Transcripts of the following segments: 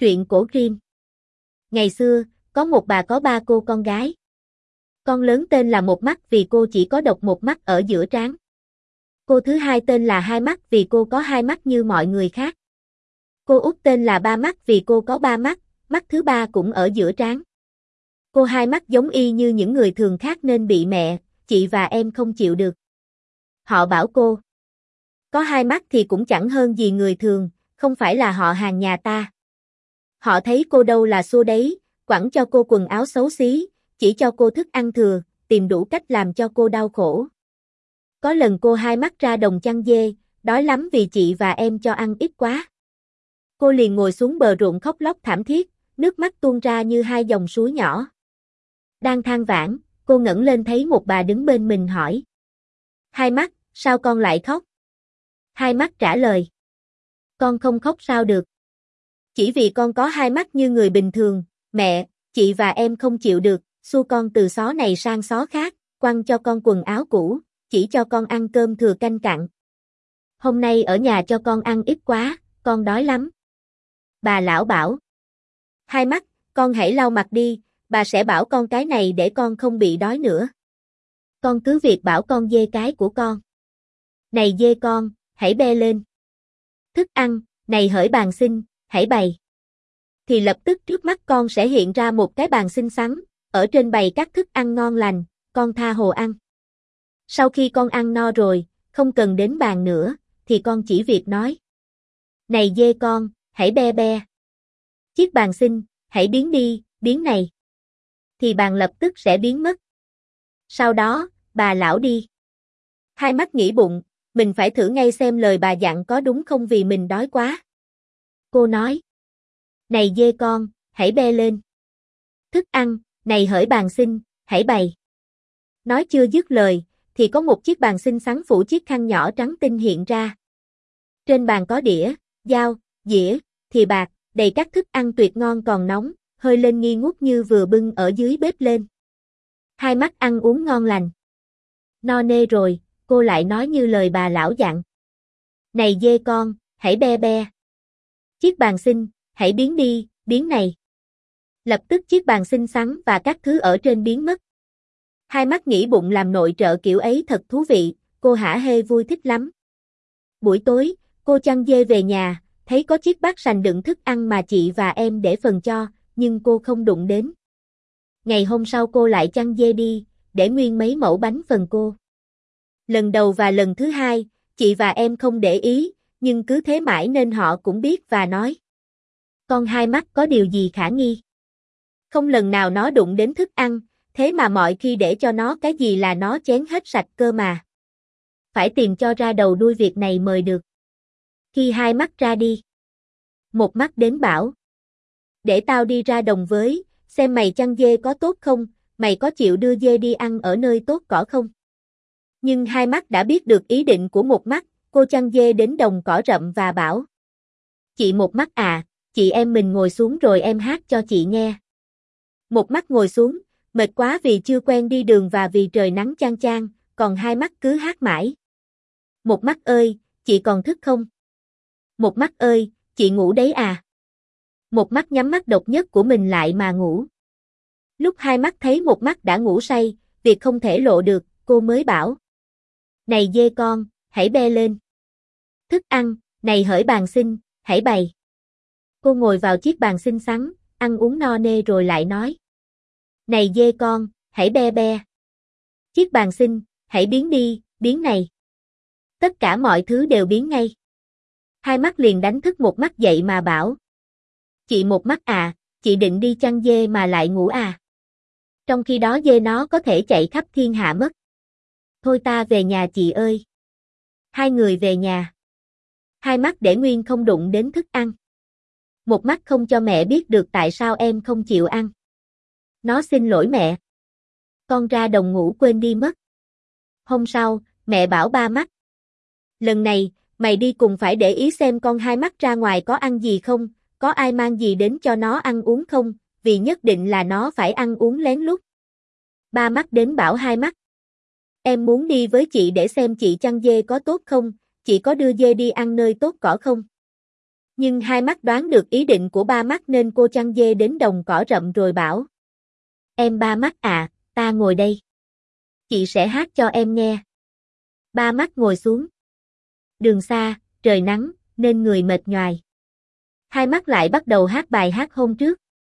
Truyện cổ Grimm. Ngày xưa, có một bà có ba cô con gái. Con lớn tên là Một Mắt vì cô chỉ có độc một mắt ở giữa trán. Cô thứ hai tên là Hai Mắt vì cô có hai mắt như mọi người khác. Cô út tên là Ba Mắt vì cô có ba mắt, mắt thứ ba cũng ở giữa trán. Cô Hai Mắt giống y như những người thường khác nên bị mẹ, chị và em không chịu được. Họ bảo cô có hai mắt thì cũng chẳng hơn gì người thường, không phải là họ hàng nhà ta. Họ thấy cô đâu là xua đấy, quẳng cho cô quần áo xấu xí, chỉ cho cô thức ăn thừa, tìm đủ cách làm cho cô đau khổ. Có lần cô Hai Mắt ra đồng chăn dê, đói lắm vì chị và em cho ăn ít quá. Cô liền ngồi xuống bờ ruộng khóc lóc thảm thiết, nước mắt tuôn ra như hai dòng suối nhỏ. Đang than vãn, cô ngẩng lên thấy một bà đứng bên mình hỏi: Hai Mắt, sao con lại khóc? Hai Mắt trả lời: Con không khóc sao được. Chỉ vì con có hai mắt như người bình thường, mẹ, chị và em không chịu được, xua con từ xó này sang xó khác, quăng cho con quần áo cũ, chỉ cho con ăn cơm thừa canh cặn. Hôm nay ở nhà cho con ăn ít quá, con đói lắm. Bà lão bảo: Hai Mắt, con hãy lau mặt đi, bà sẽ bảo con cái này để con không bị đói nữa. Con cứ việc bảo con dê cái của con. Này dê con, hãy be lên. Thức ăn, này hỡi bàn xin, hãy bày. Thì lập tức trước mắt con sẽ hiện ra một cái bàn xinh xắn, ở trên bày các thức ăn ngon lành, con tha hồ ăn. Sau khi con ăn no rồi, không cần đến bàn nữa, thì con chỉ việc nói: Này dê con, hãy be be. Chiếc bàn xinh, hãy biến đi, biến này. Thì bàn lập tức sẽ biến mất. Sau đó, bà lão đi. Hai Mắt nghĩ bụng, mình phải thử ngay xem lời bà dặn có đúng không vì mình đói quá. Cô nói: Này dê con, hãy be lên. Thức ăn, này hỡi bàn xinh, hãy bày. Nói chưa dứt lời, thì có một chiếc bàn xinh xắn phủ chiếc khăn nhỏ trắng tinh hiện ra. Trên bàn có đĩa, dao, dĩa, thìa bạc, đầy các thức ăn tuyệt ngon còn nóng, hơi lên nghi ngút như vừa bưng ở dưới bếp lên. Hai Mắt ăn uống ngon lành. No nê rồi, cô lại nói như lời bà lão dặn: Này dê con, hãy be be. Chiếc bàn xinh, hãy biến đi, biến này. Lập tức chiếc bàn xinh xắn và các thứ ở trên biến mất. Hai Mắt nghĩ bụng làm nội trợ kiểu ấy thật thú vị, cô hả hê vui thích lắm. Buổi tối, cô chăn dê về nhà, thấy có chiếc bát sành đựng thức ăn mà chị và em để phần cho, nhưng cô không đụng đến. Ngày hôm sau cô lại chăn dê đi, để nguyên mấy mẩu bánh phần cô. Lần đầu và lần thứ hai, chị và em không để ý, nhưng cứ thế mãi nên họ cũng biết và nói: Con Hai Mắt có điều gì khả nghi. Không lần nào nó đụng đến thức ăn, thế mà mọi khi để cho nó cái gì là nó chén hết sạch cơ mà. Phải tìm cho ra đầu đuôi việc này mời được. Khi Hai Mắt ra đi, Một Mắt đến bảo: Để tao đi ra đồng với, xem mày chăn dê có tốt không, mày có chịu đưa dê đi ăn ở nơi tốt cỏ không? Nhưng Hai Mắt đã biết được ý định của Một Mắt, cô chăn dê đến đồng cỏ rậm và bảo: Chị Một Mắt à, chị em mình ngồi xuống rồi em hát cho chị nghe. Một Mắt ngồi xuống, mệt quá vì chưa quen đi đường và vì trời nắng chang chang, còn Hai Mắt cứ hát mãi. Một Mắt ơi, chị còn thức không? Một Mắt ơi, chị ngủ đấy à? Một Mắt nhắm mắt độc nhất của mình lại mà ngủ. Lúc Hai Mắt thấy Một Mắt đã ngủ say, việc không thể lộ được, cô mới bảo: Này dê con, hãy be lên. Thức ăn, này hỡi bàn xinh, hãy bày. Cô ngồi vào chiếc bàn xinh xắn, ăn uống no nê rồi lại nói: Này dê con, hãy be be. Chiếc bàn xinh, hãy biến đi, biến này. Tất cả mọi thứ đều biến ngay. Hai Mắt liền đánh thức Một Mắt dậy mà bảo: Chị Một Mắt à, chị định đi chăn dê mà lại ngủ à? Trong khi đó dê nó có thể chạy khắp thiên hạ mất. Thôi ta về nhà chị ơi. Hai người về nhà. Hai Mắt để nguyên không đụng đến thức ăn. Một Mắt không cho mẹ biết được tại sao em không chịu ăn. Nó xin lỗi mẹ. Con ra đồng ngủ quên đi mất. Hôm sau, mẹ bảo Ba Mắt: Lần này, mày đi cùng phải để ý xem con Hai Mắt ra ngoài có ăn gì không, có ai mang gì đến cho nó ăn uống không, vì nhất định là nó phải ăn uống lén lút. Ba Mắt đến bảo Hai Mắt: Em muốn đi với chị để xem chị chăn dê có tốt không, chị có đưa dê đi ăn nơi tốt cỏ không? Nhưng hai mắt đoán được ý định của ba mắt nên cô chăn dê đến đồng cỏ rậm rồi bảo. Em ba mắt à, ta ngồi đây. Chị sẽ hát cho em nghe. Ba mắt ngồi xuống. Đường xa, trời nắng, nên người mệt nhoài. Hai mắt lại bắt đầu hát bài hát hôm trước.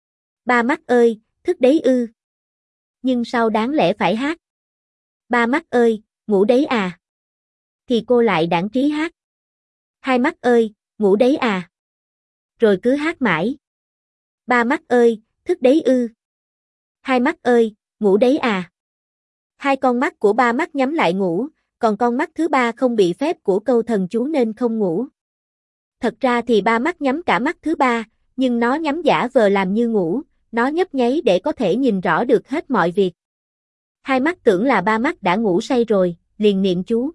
Ba mắt ơi, thức đấy ư. Nhưng sao đáng lẽ phải hát? Ba mắt ơi, ngủ đấy à? Thì cô lại đãng trí hát. Hai mắt ơi, ngủ đấy à? Rồi cứ hát mãi. Ba mắt ơi, thức đấy ư. Hai mắt ơi, ngủ đấy à? Hai con mắt của ba mắt nhắm lại ngủ, còn con mắt thứ ba không bị phép của câu thần chú nên không ngủ. Thật ra thì ba mắt nhắm cả mắt thứ ba, nhưng nó nhắm giả vờ làm như ngủ, nó nhấp nháy để có thể nhìn rõ được hết mọi việc. Hai mắt tưởng là ba mắt đã ngủ say rồi, liền niệm chú.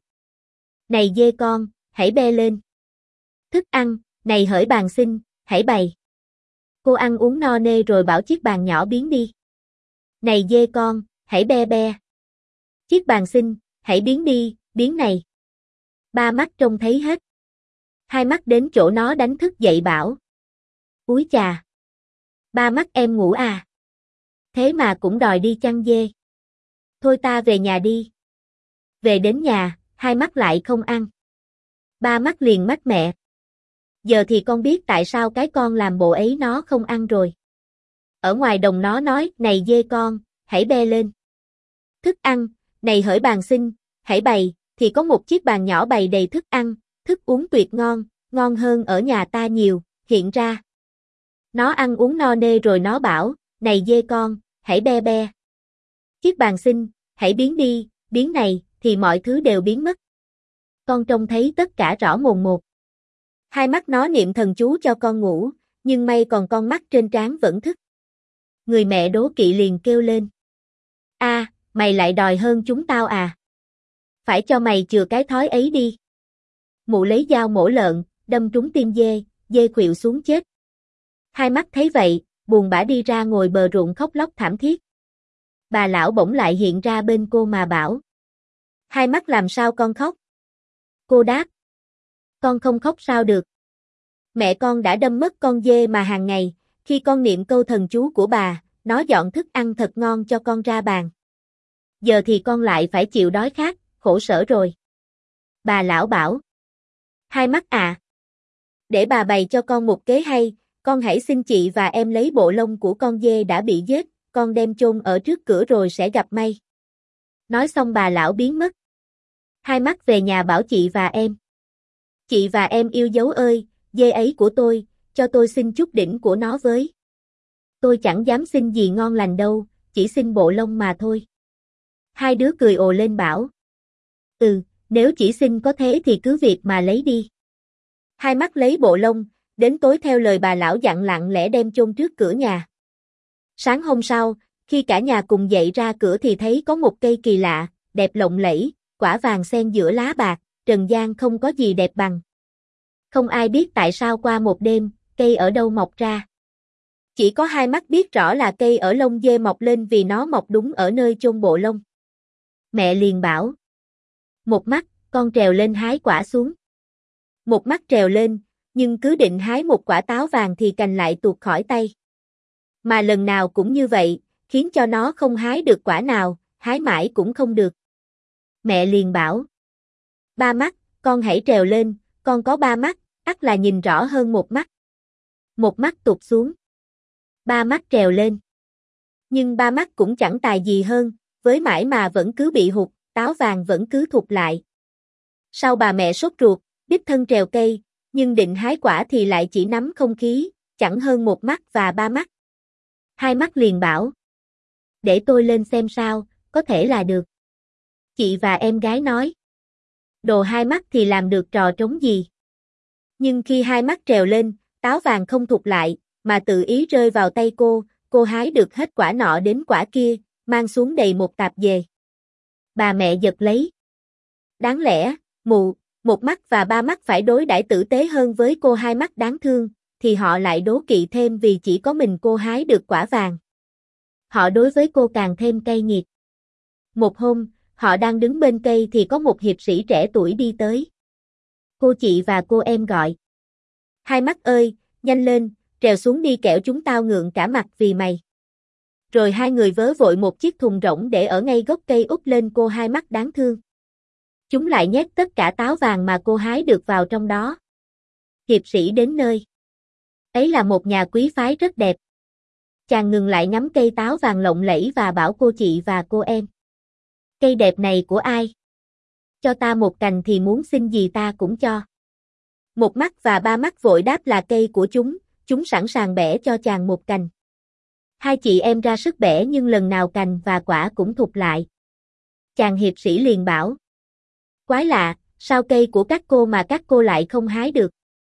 Này dê con, hãy be lên. Thức ăn, này hỡi bàn xinh, hãy bày. Cô ăn uống no nê rồi bảo chiếc bàn nhỏ biến đi. Này dê con, hãy be be. Chiếc bàn xinh, hãy biến đi, biến này. Ba mắt trông thấy hết. Hai mắt đến chỗ nó đánh thức dậy bảo. Úi chà. Ba mắt em ngủ à? Thế mà cũng đòi đi chăn dê. Thôi ta về nhà đi. Về đến nhà, hai mắt lại không ăn. Ba mắt liền mách mẹ. Giờ thì con biết tại sao cái con làm bộ ấy nó không ăn rồi. Ở ngoài đồng nó nói, này dê con, hãy be lên. Thức ăn, này hỡi bàn xinh, hãy bày, thì có một chiếc bàn nhỏ bày đầy thức ăn, thức uống tuyệt ngon, ngon hơn ở nhà ta nhiều, hiện ra. Nó ăn uống no nê rồi nó bảo, này dê con, hãy be be. Chiếc bàn xinh, hãy biến đi, biến này, thì mọi thứ đều biến mất. Con trông thấy tất cả rõ mồn một. Hai mắt nó niệm thần chú cho con ngủ, nhưng may còn con mắt trên trán vẫn thức. Người mẹ đố kỵ liền kêu lên. Mày lại đòi hơn chúng tao à? Phải cho mày chừa cái thói ấy đi. Mụ lấy dao mổ lợn, đâm trúng tim dê, dê khuỵu xuống chết. Hai mắt thấy vậy, buồn bã đi ra ngồi bờ ruộng khóc lóc thảm thiết. Bà lão bỗng lại hiện ra bên cô mà bảo. Hai mắt làm sao con khóc? Cô đáp. Con không khóc sao được. Mẹ con đã đâm mất con dê mà hàng ngày, khi con niệm câu thần chú của bà, nó dọn thức ăn thật ngon cho con ra bàn. Giờ thì con lại phải chịu đói khát, khổ sở rồi. Bà lão bảo. Hai mắt à. Để bà bày cho con một kế hay, con hãy xin chị và em lấy bộ lông của con dê đã bị giết, con đem chôn ở trước cửa rồi sẽ gặp may. Nói xong bà lão biến mất. Hai mắt về nhà bảo chị và em. Chị và em yêu dấu ơi, dê ấy của tôi, cho tôi xin chút đỉnh của nó với. Tôi chẳng dám xin gì ngon lành đâu, chỉ xin bộ lông mà thôi. Hai đứa cười ồ lên bảo. Nếu chỉ xin có thế thì cứ việc mà lấy đi. Hai mắt lấy bộ lông, đến tối theo lời bà lão dặn lặng lẽ đem chôn trước cửa nhà. Sáng hôm sau, khi cả nhà cùng dậy ra cửa thì thấy có một cây kỳ lạ, đẹp lộng lẫy, quả vàng xen giữa lá bạc, trần gian không có gì đẹp bằng. Không ai biết tại sao qua một đêm, cây ở đâu mọc ra. Chỉ có hai mắt biết rõ là cây ở lông dê mọc lên vì nó mọc đúng ở nơi chôn bộ lông. Mẹ liền bảo. Một mắt, con trèo lên hái quả xuống. Một mắt trèo lên, nhưng cứ định hái một quả táo vàng thì cành lại tuột khỏi tay. Mà lần nào cũng như vậy, khiến cho nó không hái được quả nào, hái mãi cũng không được. Mẹ liền bảo. Ba mắt, con hãy trèo lên, con có ba mắt, ắt là nhìn rõ hơn một mắt. Một mắt tụt xuống. Ba mắt trèo lên. Nhưng ba mắt cũng chẳng tài gì hơn, với mãi mà vẫn cứ bị hụt, táo vàng vẫn cứ thụt lại. Sau bà mẹ sốt ruột, đích thân trèo cây, nhưng định hái quả thì lại chỉ nắm không khí, chẳng hơn một mắt và ba mắt. Hai mắt liền bảo. Để tôi lên xem sao, có thể là được. Chị và em gái nói. Đồ hai mắt thì làm được trò trống gì. Nhưng khi hai mắt trèo lên, táo vàng không thụt lại, mà tự ý rơi vào tay cô hái được hết quả nọ đến quả kia, mang xuống đầy một tạp về. Bà mẹ giật lấy. Đáng lẽ, một mắt và ba mắt phải đối đãi tử tế hơn với cô hai mắt đáng thương, thì họ lại đố kỵ thêm vì chỉ có mình cô hái được quả vàng. Họ đối với cô càng thêm cay nghiệt. Một hôm, họ đang đứng bên cây thì có một hiệp sĩ trẻ tuổi đi tới. Cô chị và cô em gọi. Hai mắt ơi, nhanh lên, trèo xuống đi kẻo chúng tao ngượng cả mặt vì mày. Rồi hai người vớ vội một chiếc thùng rỗng để ở ngay gốc cây úp lên cô hai mắt đáng thương. Chúng lại nhét tất cả táo vàng mà cô hái được vào trong đó. Hiệp sĩ đến nơi. Ấy là một nhà quý phái rất đẹp. Chàng ngừng lại ngắm cây táo vàng lộng lẫy và bảo cô chị và cô em. Cây đẹp này của ai? Cho ta một cành thì muốn xin gì ta cũng cho. Một mắt và ba mắt vội đáp là cây của chúng sẵn sàng bẻ cho chàng một cành. Hai chị em ra sức bẻ nhưng lần nào cành và quả cũng thụt lại. Chàng hiệp sĩ liền bảo. Quái lạ, sao cây của các cô mà các cô lại không hái được?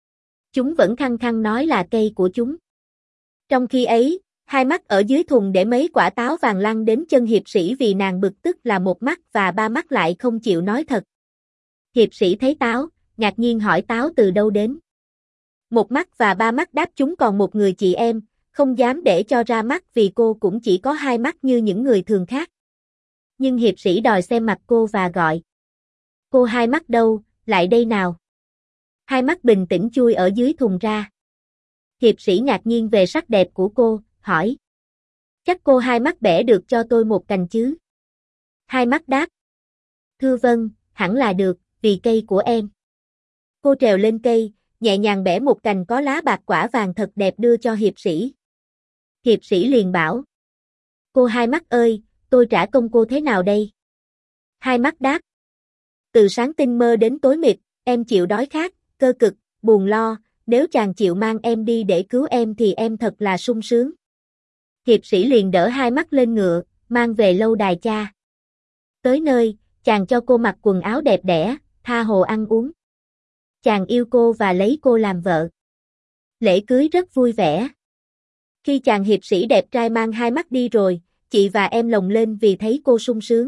Chúng vẫn khăng khăng nói là cây của chúng. Trong khi ấy, hai mắt ở dưới thùng để mấy quả táo vàng lăn đến chân hiệp sĩ vì nàng bực tức là một mắt và ba mắt lại không chịu nói thật. Hiệp sĩ thấy táo, ngạc nhiên hỏi táo từ đâu đến. Một mắt và ba mắt đáp chúng còn một người chị em, không dám để cho ra mắt vì cô cũng chỉ có hai mắt như những người thường khác. Nhưng hiệp sĩ đòi xem mặt cô và gọi. Cô hai mắt đâu, lại đây nào. Hai mắt bình tĩnh chui ở dưới thùng ra. Hiệp sĩ ngạc nhiên về sắc đẹp của cô, hỏi. Chắc cô hai mắt bẻ được cho tôi một cành chứ? Hai mắt đáp. Thưa vâng, hẳn là được, vì cây của em. Cô trèo lên cây, nhẹ nhàng bẻ một cành có lá bạc quả vàng thật đẹp đưa cho hiệp sĩ. Hiệp sĩ liền bảo. Cô hai mắt ơi, tôi trả công cô thế nào đây? Hai mắt đáp. Từ sáng tinh mơ đến tối mịt, em chịu đói khát, cơ cực, buồn lo, nếu chàng chịu mang em đi để cứu em thì em thật là sung sướng. Hiệp sĩ liền đỡ hai mắt lên ngựa, mang về lâu đài cha. Tới nơi, chàng cho cô mặc quần áo đẹp đẽ, tha hồ ăn uống. Chàng yêu cô và lấy cô làm vợ. Lễ cưới rất vui vẻ. Khi chàng hiệp sĩ đẹp trai mang hai mắt đi rồi, chị và em lồng lên vì thấy cô sung sướng.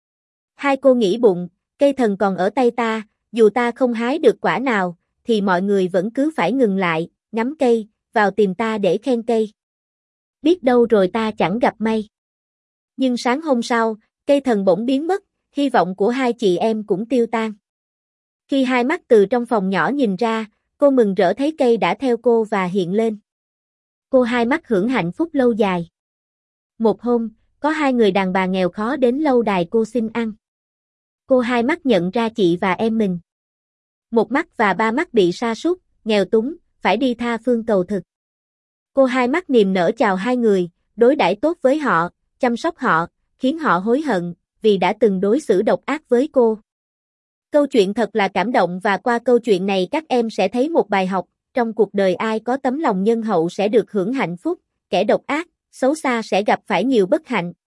Hai cô nghĩ bụng, cây thần còn ở tay ta, dù ta không hái được quả nào, thì mọi người vẫn cứ phải ngừng lại, ngắm cây, vào tìm ta để khen cây. Biết đâu rồi ta chẳng gặp may. Nhưng sáng hôm sau, cây thần bỗng biến mất, hy vọng của hai chị em cũng tiêu tan. Khi hai mắt từ trong phòng nhỏ nhìn ra, cô mừng rỡ thấy cây đã theo cô và hiện lên. Cô hai mắt hưởng hạnh phúc lâu dài. Một hôm, có hai người đàn bà nghèo khó đến lâu đài cô xin ăn. Cô hai mắt nhận ra chị và em mình. Một mắt và ba mắt bị sa sút, nghèo túng, phải đi tha phương cầu thực. Cô hai mắt niềm nở chào hai người, đối đãi tốt với họ, chăm sóc họ, khiến họ hối hận, vì đã từng đối xử độc ác với cô. Câu chuyện thật là cảm động và qua câu chuyện này các em sẽ thấy một bài học, trong cuộc đời ai có tấm lòng nhân hậu sẽ được hưởng hạnh phúc, kẻ độc ác, xấu xa sẽ gặp phải nhiều bất hạnh.